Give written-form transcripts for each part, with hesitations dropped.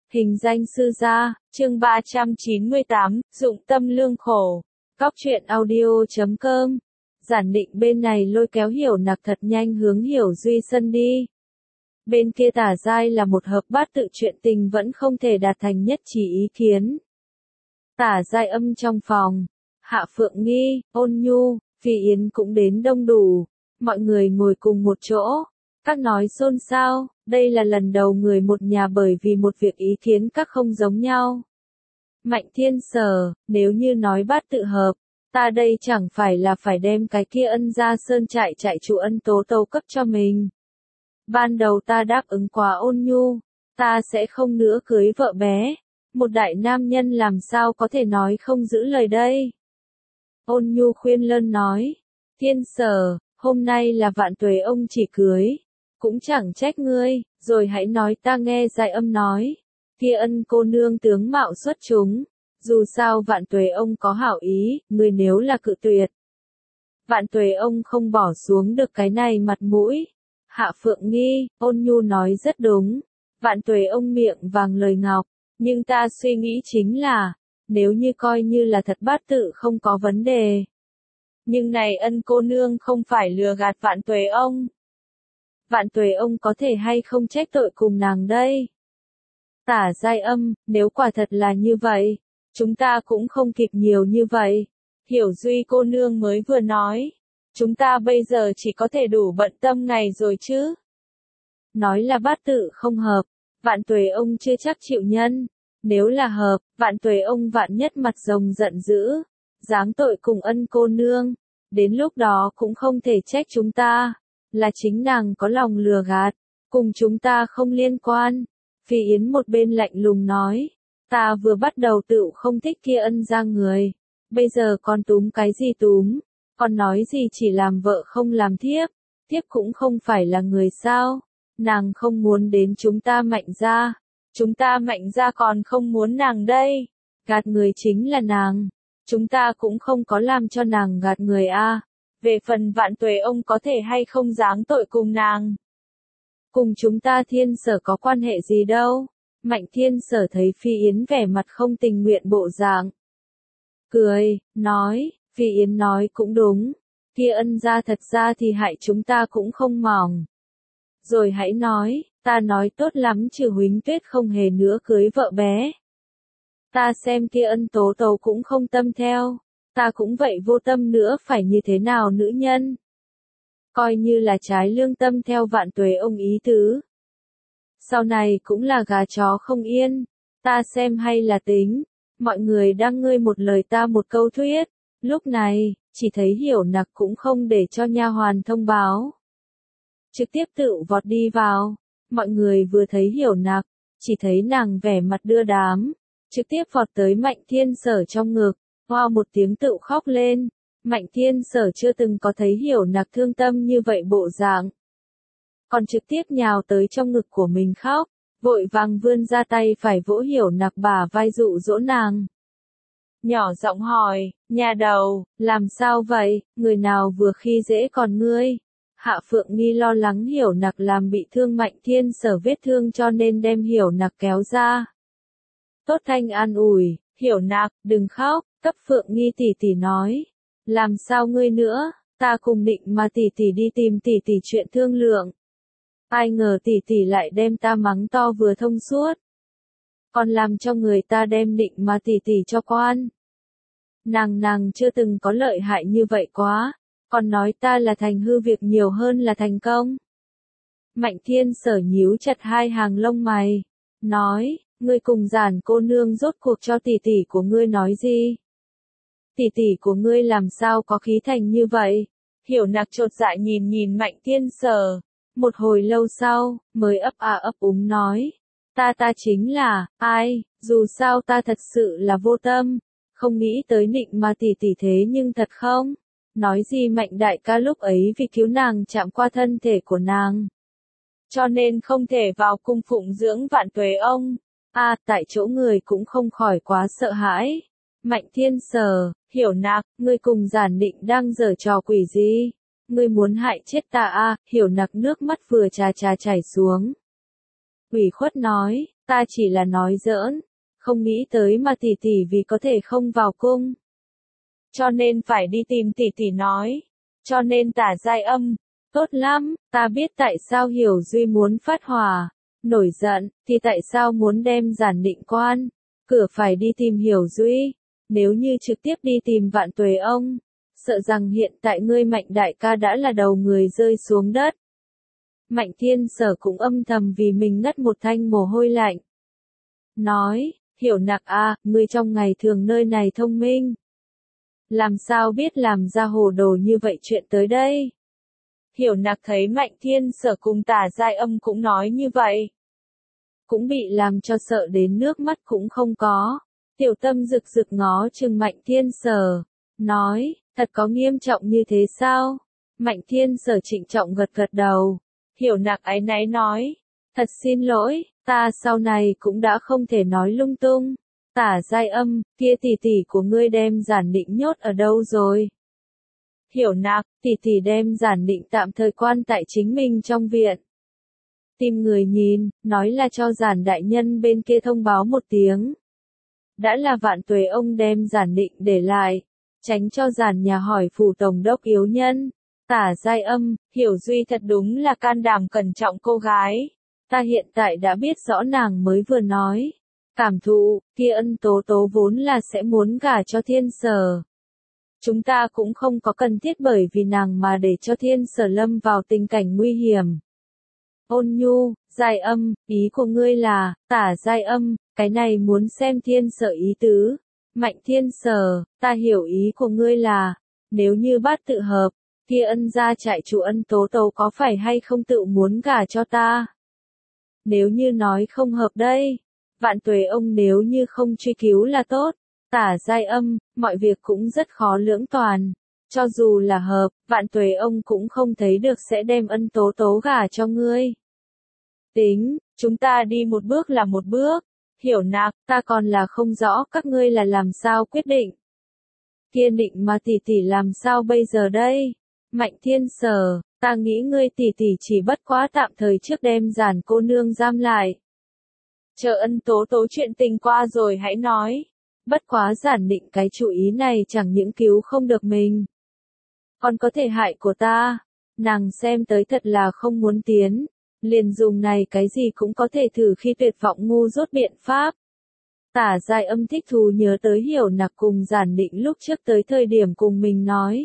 Hình danh sư gia, chương 398, dụng tâm lương khổ. Góc truyện audio.com. Giản định bên này lôi kéo Hiểu Nặc thật nhanh hướng Hiểu Duy sân đi. Bên kia Tả Giai là một hợp bát tự chuyện tình vẫn không thể đạt thành nhất trí ý kiến. Tả Giai âm trong phòng, Hạ Phượng Nghi, Ôn Nhu, Phi Yến cũng đến đông đủ. Mọi người ngồi cùng một chỗ. Các nói xôn xao, đây là lần đầu người một nhà bởi vì một việc ý kiến các không giống nhau. Mạnh Thiên Sở, nếu như nói bát tự hợp, ta đây chẳng phải là phải đem cái kia Ân Gia Sơn trại chủ Ân Tố Tâu cấp cho mình. Ban đầu ta đáp ứng quá Ôn Nhu, ta sẽ không nữa cưới vợ bé. Một đại nam nhân làm sao có thể nói không giữ lời đây. Ôn Nhu khuyên lơn nói, Thiên Sở, hôm nay là vạn tuế ông chỉ cưới. Cũng chẳng trách ngươi, rồi hãy nói ta nghe Giai Âm nói. Kia Ân cô nương tướng mạo xuất chúng. Dù sao vạn tuế ông có hảo ý, ngươi nếu là cự tuyệt. Vạn tuế ông không bỏ xuống được cái này mặt mũi. Hạ Phượng Nghi, Ôn Nhu nói rất đúng. Vạn tuế ông miệng vàng lời ngọc. Nhưng ta suy nghĩ chính là, nếu như coi như là thật bát tự không có vấn đề. Nhưng này Ân cô nương không phải lừa gạt vạn tuế ông. Vạn tuế ông có thể hay không trách tội cùng nàng đây. Tả Giai Âm, nếu quả thật là như vậy, chúng ta cũng không kịp nhiều như vậy. Hiểu Duy cô nương mới vừa nói, chúng ta bây giờ chỉ có thể đủ bận tâm ngày rồi chứ. Nói là bát tự không hợp, vạn tuế ông chưa chắc chịu nhân. Nếu là hợp, vạn tuế ông vạn nhất mặt rồng giận dữ, giáng tội cùng Ân cô nương. Đến lúc đó cũng không thể trách chúng ta. Là chính nàng có lòng lừa gạt, cùng chúng ta không liên quan. Phi Yến một bên lạnh lùng nói, ta vừa bắt đầu tự không thích kia Ân gia người, bây giờ con túm cái gì túm, con nói gì chỉ làm vợ không làm thiếp, thiếp cũng không phải là người sao, nàng không muốn đến chúng ta Mạnh gia còn không muốn nàng đây, gạt người chính là nàng, chúng ta cũng không có làm cho nàng gạt người a. Về phần vạn tuế ông có thể hay không giáng tội cùng nàng. Cùng chúng ta Thiên Sở có quan hệ gì đâu. Mạnh Thiên Sở thấy Phi Yến vẻ mặt không tình nguyện bộ dạng. Cười, nói, Phi Yến nói cũng đúng. Kia Ân gia thật ra thì hại chúng ta cũng không mỏng. Rồi hãy nói, ta nói tốt lắm trừ Huỳnh Tuyết không hề nữa cưới vợ bé. Ta xem kia Ân Tố Tâu cũng không tâm theo. Ta cũng vậy vô tâm nữa phải như thế nào nữ nhân. Coi như là trái lương tâm theo vạn tuế ông ý tứ. Sau này cũng là gà chó không yên. Ta xem hay là tính. Mọi người đang ngươi một lời ta một câu thuyết. Lúc này, chỉ thấy Hiểu Nặc cũng không để cho nha hoàn thông báo. Trực tiếp tự vọt đi vào. Mọi người vừa thấy Hiểu Nặc, chỉ thấy nàng vẻ mặt đưa đám. Trực tiếp vọt tới Mạnh Thiên Sở trong ngực. Hoa một tiếng tự khóc lên, Mạnh Thiên Sở chưa từng có thấy Hiểu Nặc thương tâm như vậy bộ dạng. Còn trực tiếp nhào tới trong ngực của mình khóc, vội vàng vươn ra tay phải vỗ Hiểu Nặc bả vai dụ dỗ nàng. Nhỏ giọng hỏi, nhà đầu, làm sao vậy, người nào vừa khi dễ còn ngươi? Hạ Phượng Nghi lo lắng Hiểu Nặc làm bị thương Mạnh Thiên Sở vết thương cho nên đem Hiểu Nặc kéo ra. Tốt thanh an ủi, Hiểu Nặc, đừng khóc. Cấp Phượng Nghi tỷ tỷ nói, làm sao ngươi nữa, ta cùng định mà tỷ tỷ đi tìm tỷ tỷ chuyện thương lượng. Ai ngờ tỷ tỷ lại đem ta mắng to vừa thông suốt. Còn làm cho người ta đem định mà tỷ tỷ cho quan. Nàng chưa từng có lợi hại như vậy quá, còn nói ta là thành hư việc nhiều hơn là thành công. Mạnh Thiên Sở nhíu chặt hai hàng lông mày, nói, ngươi cùng Giản cô nương rốt cuộc cho tỷ tỷ của ngươi nói gì? Tỷ tỷ của ngươi làm sao có khí thành như vậy? Hiểu Nặc chột dạ nhìn Mạnh Thiên Sở. Một hồi lâu sau, mới ấp úng nói. Ta chính là, ai, dù sao ta thật sự là vô tâm. Không nghĩ tới Nịnh mà tỷ tỷ thế nhưng thật không? Nói gì Mạnh đại ca lúc ấy vì cứu nàng chạm qua thân thể của nàng. Cho nên không thể vào cung phụng dưỡng vạn tuế ông. Tại chỗ người cũng không khỏi quá sợ hãi. Mạnh Thiên Sở, Hiểu Nặc, ngươi cùng Giản Định đang giở trò quỷ gì? Ngươi muốn hại chết ta Hiểu Nặc nước mắt vừa chảy xuống. Ủy khuất nói, ta chỉ là nói giỡn, không nghĩ tới mà tỷ tỷ vì có thể không vào cung. Cho nên phải đi tìm tỷ tỷ nói. Cho nên Tả Giai Âm, tốt lắm, ta biết tại sao Hiểu Duy muốn phát hỏa, nổi giận, thì tại sao muốn đem Giản Định quan, cửa phải đi tìm Hiểu Duy, nếu như trực tiếp đi tìm Vạn Tuế ông, sợ rằng hiện tại ngươi Mạnh đại ca đã là đầu người rơi xuống đất. Mạnh Thiên Sở cũng âm thầm vì mình ngất một thanh mồ hôi lạnh. Nói, Hiểu Nặc à, ngươi trong ngày thường nơi này thông minh. Làm sao biết làm ra hồ đồ như vậy chuyện tới đây? Hiểu Nặc thấy Mạnh Thiên Sở cùng Tả Giai Âm cũng nói như vậy. Cũng bị làm cho sợ đến nước mắt cũng không có. Tiểu Tâm rực rực ngó chừng Mạnh Thiên Sở, nói, thật có nghiêm trọng như thế sao? Mạnh Thiên Sở trịnh trọng gật gật đầu. Hiểu Nặc áy náy nói, thật xin lỗi, ta sau này cũng đã không thể nói lung tung. Tả Giai Âm, kia tỷ tỷ của ngươi đem Giản Định nhốt ở đâu rồi? Hiểu Nặc, tỷ tỷ đem Giản Định tạm thời quan tại chính mình trong viện. Tìm người nhìn, nói là cho Giản đại nhân bên kia thông báo một tiếng. Đã là Vạn Tuế ông đem Giản Định để lại, tránh cho Giản nhà hỏi phủ tổng đốc yếu nhân. Tả Giai Âm, Hiểu Duy thật đúng là can đảm cẩn trọng cô gái. Ta hiện tại đã biết rõ nàng mới vừa nói. Cảm thụ, kia Ân Tố Tố vốn là sẽ muốn gả cho Thiên Sở. Chúng ta cũng không có cần thiết bởi vì nàng mà để cho Thiên Sở lâm vào tình cảnh nguy hiểm. Ôn Nhu, Giai Âm, ý của ngươi là, Tả Giai Âm, cái này muốn xem Thiên Sở ý tứ. Mạnh Thiên Sở, ta hiểu ý của ngươi là, nếu như bát tự hợp, kia Ân gia trại chủ Ân Tố Tố có phải hay không tự muốn gả cho ta? Nếu như nói không hợp đây, Vạn Tuế ông nếu như không truy cứu là tốt. Tả Giai Âm, mọi việc cũng rất khó lưỡng toàn. Cho dù là hợp, Vạn Tuế ông cũng không thấy được sẽ đem Ân Tố Tố gả cho ngươi. Tính, chúng ta đi một bước là một bước. Hiểu Nặc, ta còn là không rõ các ngươi là làm sao quyết định. Kia Định mà tỷ tỷ làm sao bây giờ đây? Mạnh Thiên Sở, ta nghĩ ngươi tỷ tỷ chỉ bất quá tạm thời trước đem Giản cô nương giam lại. Chờ Ân Tố Tố chuyện tình qua rồi hãy nói. Bất quá Giản Định cái chủ ý này chẳng những cứu không được mình, còn có thể hại của ta. Nàng xem tới thật là không muốn tiến, liền dùng này cái gì cũng có thể thử khi tuyệt vọng ngu dốt biện pháp. Tả Giai Âm thích thú nhớ tới Hiểu Nặc cùng Giản Định lúc trước tới thời điểm cùng mình nói.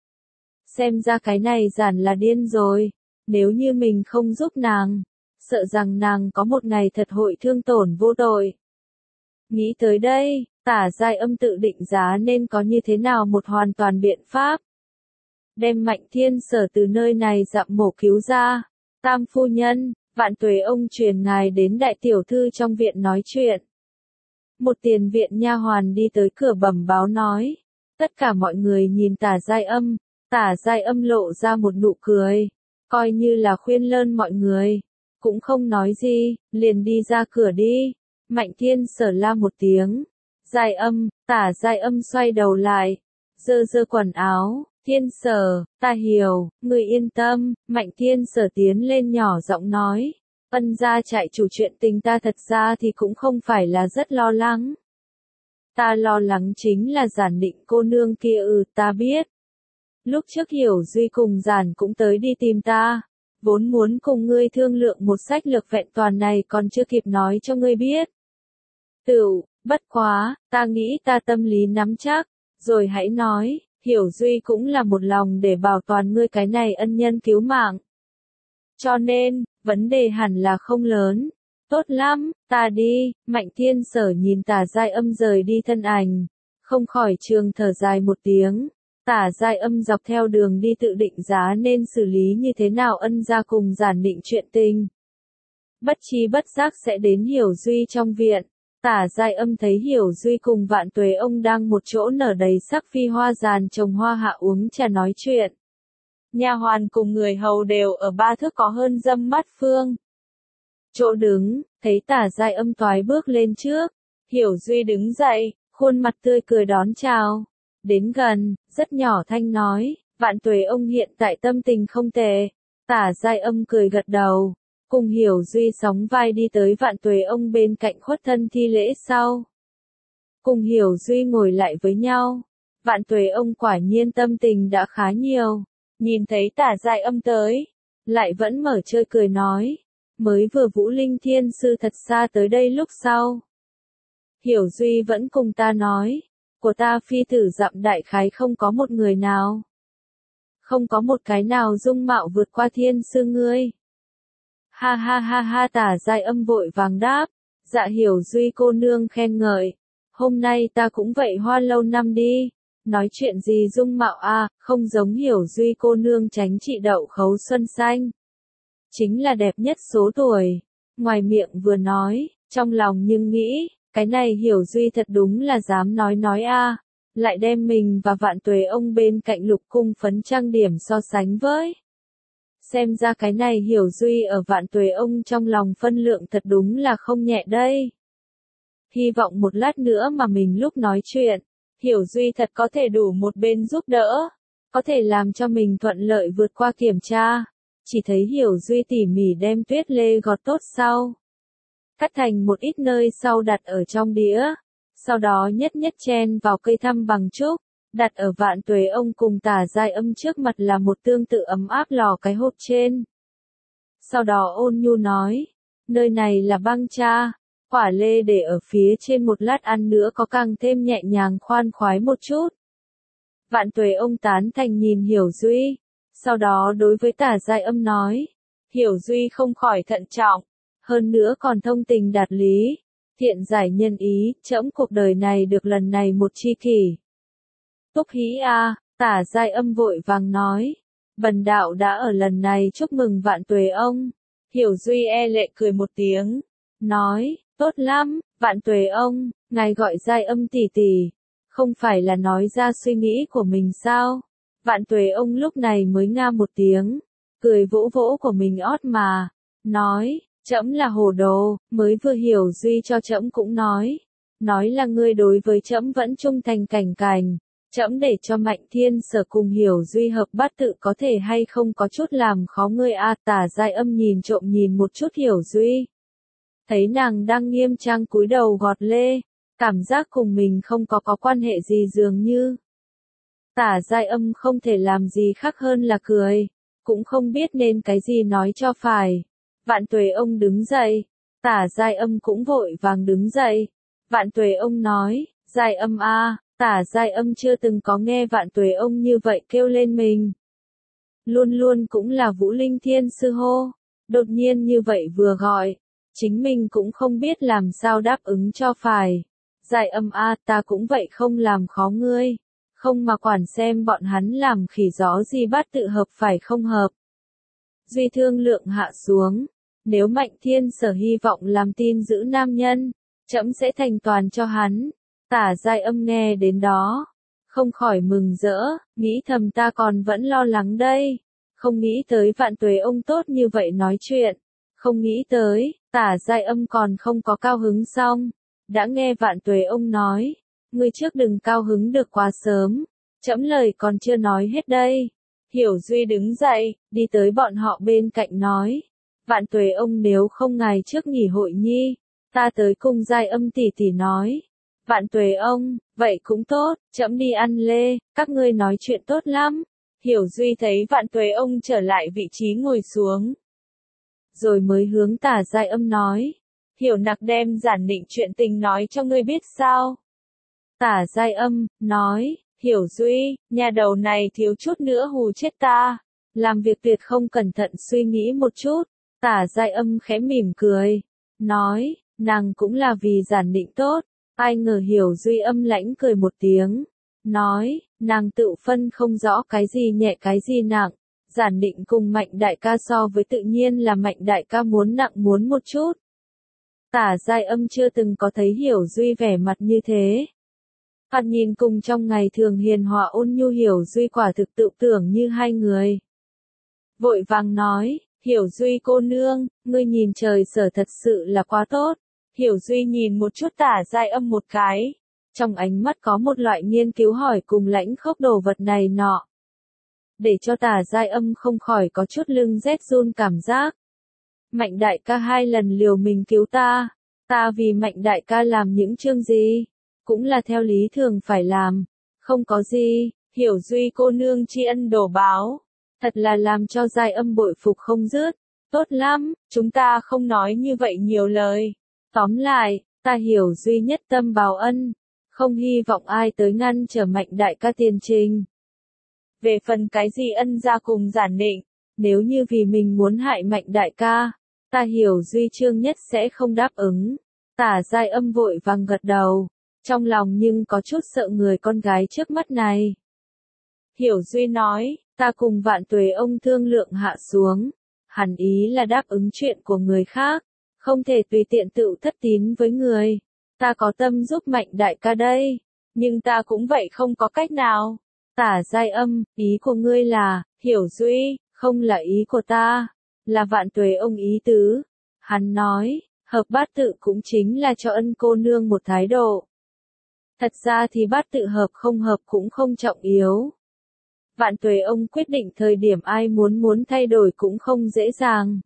Xem ra cái này Giản là điên rồi, nếu như mình không giúp nàng, sợ rằng nàng có một ngày thật hội thương tổn vô tội. Nghĩ tới đây, Tả Giai Âm tự định giá nên có như thế nào một hoàn toàn biện pháp. Đem Mạnh Thiên Sở từ nơi này dặm mổ cứu ra. Tam phu nhân, Vạn Tuế ông truyền ngài đến đại tiểu thư trong viện nói chuyện. Một tiền viện nha hoàn đi tới cửa bẩm báo nói. Tất cả mọi người nhìn Tả Giai Âm. Tả Giai Âm lộ ra một nụ cười, coi như là khuyên lơn mọi người. Cũng không nói gì, liền đi ra cửa đi. Mạnh Thiên Sở la một tiếng. Giai Âm, Tả Giai Âm xoay đầu lại, giơ giơ quần áo. Thiên Sở, ta hiểu, người yên tâm. Mạnh Thiên Sở tiến lên nhỏ giọng nói. Ân gia trại chủ chuyện tình ta thật ra thì cũng không phải là rất lo lắng. Ta lo lắng chính là Giản Định cô nương kia ta biết. Lúc trước Hiểu Duy cùng Giản cũng tới đi tìm ta. Vốn muốn cùng ngươi thương lượng một sách lược vẹn toàn này còn chưa kịp nói cho ngươi biết. Bất quá, ta nghĩ ta tâm lý nắm chắc, rồi hãy nói, Hiểu Duy cũng là một lòng để bảo toàn ngươi cái này ân nhân cứu mạng. Cho nên, vấn đề hẳn là không lớn. Tốt lắm, ta đi. Mạnh Thiên Sở nhìn Tả Giai Âm rời đi thân ảnh, không khỏi trường thở dài một tiếng. Tả Giai Âm dọc theo đường đi tự định giá nên xử lý như thế nào Ân gia cùng Giản Định chuyện tình. Bất chi bất giác sẽ đến Hiểu Duy trong viện. Tả Giai Âm thấy Hiểu Duy cùng Vạn Tuế ông đang một chỗ nở đầy sắc phi hoa giàn trồng hoa hạ uống trà nói chuyện. Nha hoàn cùng người hầu đều ở ba thước có hơn dăm mắt phương. Chỗ đứng, thấy Tả Giai Âm toái bước lên trước. Hiểu Duy đứng dậy, khuôn mặt tươi cười đón chào. Đến gần, rất nhỏ thanh nói, Vạn Tuế ông hiện tại tâm tình không tệ. Tả Giai Âm cười gật đầu. Cùng Hiểu Duy sóng vai đi tới Vạn Tuế ông bên cạnh khuất thân thi lễ sau. Cùng Hiểu Duy ngồi lại với nhau. Vạn Tuế ông quả nhiên tâm tình đã khá nhiều. Nhìn thấy Tả Giai Âm tới, lại vẫn mở chơi cười nói. Mới vừa Vũ Linh Thiên Sư thật xa tới đây lúc sau. Hiểu Duy vẫn cùng ta nói. Của ta phi tử dặm đại khái không có một người nào. Không có một cái nào dung mạo vượt qua Thiên Sư ngươi. Ha ha ha ha, Tả Giai Âm vội vàng đáp. Dạ Hiểu Duy cô nương khen ngợi. Hôm nay ta cũng vậy hoa lâu năm đi. Nói chuyện gì dung mạo à, không giống Hiểu Duy cô nương tránh trị đậu khấu xuân xanh. Chính là đẹp nhất số tuổi. Ngoài miệng vừa nói, trong lòng nhưng nghĩ, cái này Hiểu Duy thật đúng là dám nói a, lại đem mình và Vạn Tuế ông bên cạnh Lục Cung phấn trang điểm so sánh với. Xem ra cái này Hiểu Duy ở Vạn Tuế ông trong lòng phân lượng thật đúng là không nhẹ đây. Hy vọng một lát nữa mà mình lúc nói chuyện, Hiểu Duy thật có thể đủ một bên giúp đỡ, có thể làm cho mình thuận lợi vượt qua kiểm tra. Chỉ thấy Hiểu Duy tỉ mỉ đem tuyết lê gọt tốt sau. Cắt thành một ít nơi sau đặt ở trong đĩa. Sau đó nhất nhất chen vào cây thăm bằng trúc, đặt ở Vạn Tuế ông cùng Tả Giai Âm trước mặt là một tương tự ấm áp lò cái hộp trên. Sau đó ôn nhu nói, nơi này là băng cha, quả lê để ở phía trên một lát ăn nữa có càng thêm nhẹ nhàng khoan khoái một chút. Vạn Tuế ông tán thành nhìn Hiểu Duy. Sau đó đối với Tả Giai Âm nói, Hiểu Duy không khỏi thận trọng, hơn nữa còn thông tình đạt lý, thiện giải nhân ý, trẫm cuộc đời này được lần này một chi kỷ. Túc hí a, Tả Giai Âm vội vàng nói, bần đạo đã ở lần này chúc mừng Vạn Tuế ông. Hiểu Duy e lệ cười một tiếng, nói, tốt lắm, Vạn Tuế ông, ngài gọi Giai Âm tỷ tỷ, không phải là nói ra suy nghĩ của mình sao? Vạn Tuế ông lúc này mới nga một tiếng, cười vỗ vỗ của mình ót mà, nói, trẫm là hồ đồ, mới vừa Hiểu Duy cho trẫm cũng nói là ngươi đối với trẫm vẫn trung thành cảnh cành, trẫm để cho Mạnh Thiên Sở cùng Hiểu Duy hợp bát tự có thể hay không có chút làm khó ngươi a. Tả Giai Âm nhìn trộm nhìn một chút Hiểu Duy, thấy nàng đang nghiêm trang cúi đầu gọt lê, cảm giác cùng mình không có quan hệ gì dường như. Tả Giai Âm không thể làm gì khác hơn là cười, cũng không biết nên cái gì nói cho phải. Vạn Tuế ông đứng dậy, Tả Giai Âm cũng vội vàng đứng dậy. Vạn Tuế ông nói, Giai Âm a, Tả Giai Âm chưa từng có nghe Vạn Tuế ông như vậy kêu lên mình. Luôn luôn cũng là Vũ Linh Thiên Sư hô, đột nhiên như vậy vừa gọi, chính mình cũng không biết làm sao đáp ứng cho phải. Giai Âm a, ta cũng vậy không làm khó ngươi. Không mà quản xem bọn hắn làm khỉ gió gì bát tự hợp phải không hợp. Duy thương lượng hạ xuống, nếu Mạnh Thiên Sở hy vọng làm tin giữ nam nhân, trẫm sẽ thành toàn cho hắn. Tả Giai Âm nghe đến đó, không khỏi mừng rỡ, nghĩ thầm ta còn vẫn lo lắng đây, không nghĩ tới Vạn Tuế ông tốt như vậy nói chuyện, không nghĩ tới, Tả Giai Âm còn không có cao hứng xong, đã nghe Vạn Tuế ông nói. Ngươi trước đừng cao hứng được quá sớm, trẫm lời còn chưa nói hết đây. Hiểu Duy đứng dậy, đi tới bọn họ bên cạnh nói, Vạn Tuế ông nếu không ngài trước nghỉ hội nhi, ta tới cùng Giai Âm tỷ tỷ nói. Vạn Tuế ông, vậy cũng tốt, trẫm đi ăn lê, các ngươi nói chuyện tốt lắm. Hiểu Duy thấy Vạn Tuế ông trở lại vị trí ngồi xuống, rồi mới hướng Tả Giai Âm nói, Hiểu nặc đem giản định chuyện tình nói cho ngươi biết sao? Tả Giai Âm, nói, Hiểu Duy, nhà đầu này thiếu chút nữa hù chết ta, làm việc tuyệt không cẩn thận suy nghĩ một chút. Tả Giai Âm khẽ mỉm cười, nói, nàng cũng là vì giản định tốt, ai ngờ Hiểu Duy âm lãnh cười một tiếng, nói, nàng tự phân không rõ cái gì nhẹ cái gì nặng, giản định cùng Mạnh đại ca so với tự nhiên là Mạnh đại ca muốn nặng muốn một chút. Tả Giai Âm chưa từng có thấy Hiểu Duy vẻ mặt như thế. Thoạt nhìn cùng trong ngày thường hiền hòa ôn nhu Hiểu Duy quả thực tự tưởng như hai người. Vội vàng nói, Hiểu Duy cô nương, ngươi nhìn trời sở thật sự là quá tốt. Hiểu Duy nhìn một chút Tả Giai Âm một cái, trong ánh mắt có một loại nghiên cứu hỏi cùng lãnh khốc đồ vật này nọ. Để cho Tả Giai Âm không khỏi có chút lưng rét run cảm giác. Mạnh đại ca 2 lần liều mình cứu ta. Ta vì Mạnh đại ca làm những chương gì? Cũng là theo lý thường phải làm. Không có gì, Hiểu Duy cô nương tri ân đổ báo. Thật là làm cho Giai Âm bội phục không dứt. Tốt lắm, chúng ta không nói như vậy nhiều lời. Tóm lại, ta Hiểu Duy nhất tâm báo ân. Không hy vọng ai tới ngăn trở Mạnh đại ca tiền trình. Về phần cái gì ân gia cùng Giản Định, nếu như vì mình muốn hại Mạnh đại ca, ta Hiểu Duy Trương nhất sẽ không đáp ứng. Tả Giai Âm vội vàng gật đầu, trong lòng nhưng có chút sợ người con gái trước mắt này. Hiểu Duy nói, ta cùng Vạn Tuế ông thương lượng hạ xuống, hẳn ý là đáp ứng chuyện của người khác, không thể tùy tiện tự thất tín với người. Ta có tâm giúp Mạnh đại ca đây, nhưng ta cũng vậy không có cách nào. Tả Giai Âm, ý của ngươi là, Hiểu Duy, không là ý của ta, là Vạn Tuế ông ý tứ. Hắn nói, hợp bát tự cũng chính là cho ân cô nương một thái độ. Thật ra thì bát tự hợp không hợp cũng không trọng yếu. Vạn Tuế ông quyết định thời điểm ai muốn thay đổi cũng không dễ dàng.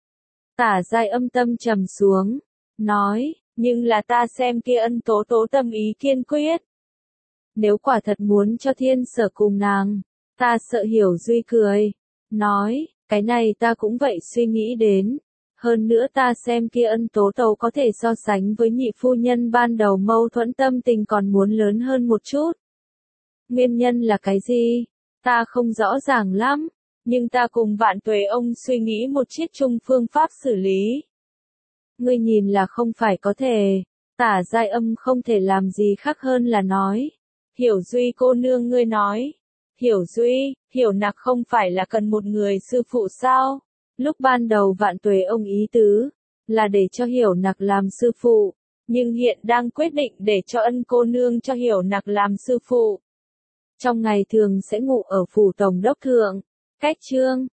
Tả Giai Âm tâm trầm xuống, nói, nhưng là ta xem kia ân tố tố tâm ý kiên quyết. Nếu quả thật muốn cho Thiên Sở cùng nàng, ta sợ Hiểu Duy cười, nói, cái này ta cũng vậy suy nghĩ đến. Hơn nữa ta xem kia ân tố tố có thể so sánh với nhị phu nhân ban đầu mâu thuẫn tâm tình còn muốn lớn hơn một chút. Nguyên nhân là cái gì? Ta không rõ ràng lắm, nhưng ta cùng Vạn Tuế ông suy nghĩ một chiết chung phương pháp xử lý. Ngươi nhìn là không phải có thể. Tả Giai Âm không thể làm gì khác hơn là nói. Hiểu Duy cô nương ngươi nói. Hiểu Duy, Hiểu Nặc không phải là cần một người sư phụ sao? Lúc ban đầu Vạn Tuế ông ý tứ, là để cho Hiểu Nặc làm sư phụ, nhưng hiện đang quyết định để cho ân cô nương cho Hiểu Nặc làm sư phụ. Trong ngày thường sẽ ngủ ở phủ tổng đốc thượng. Cách chương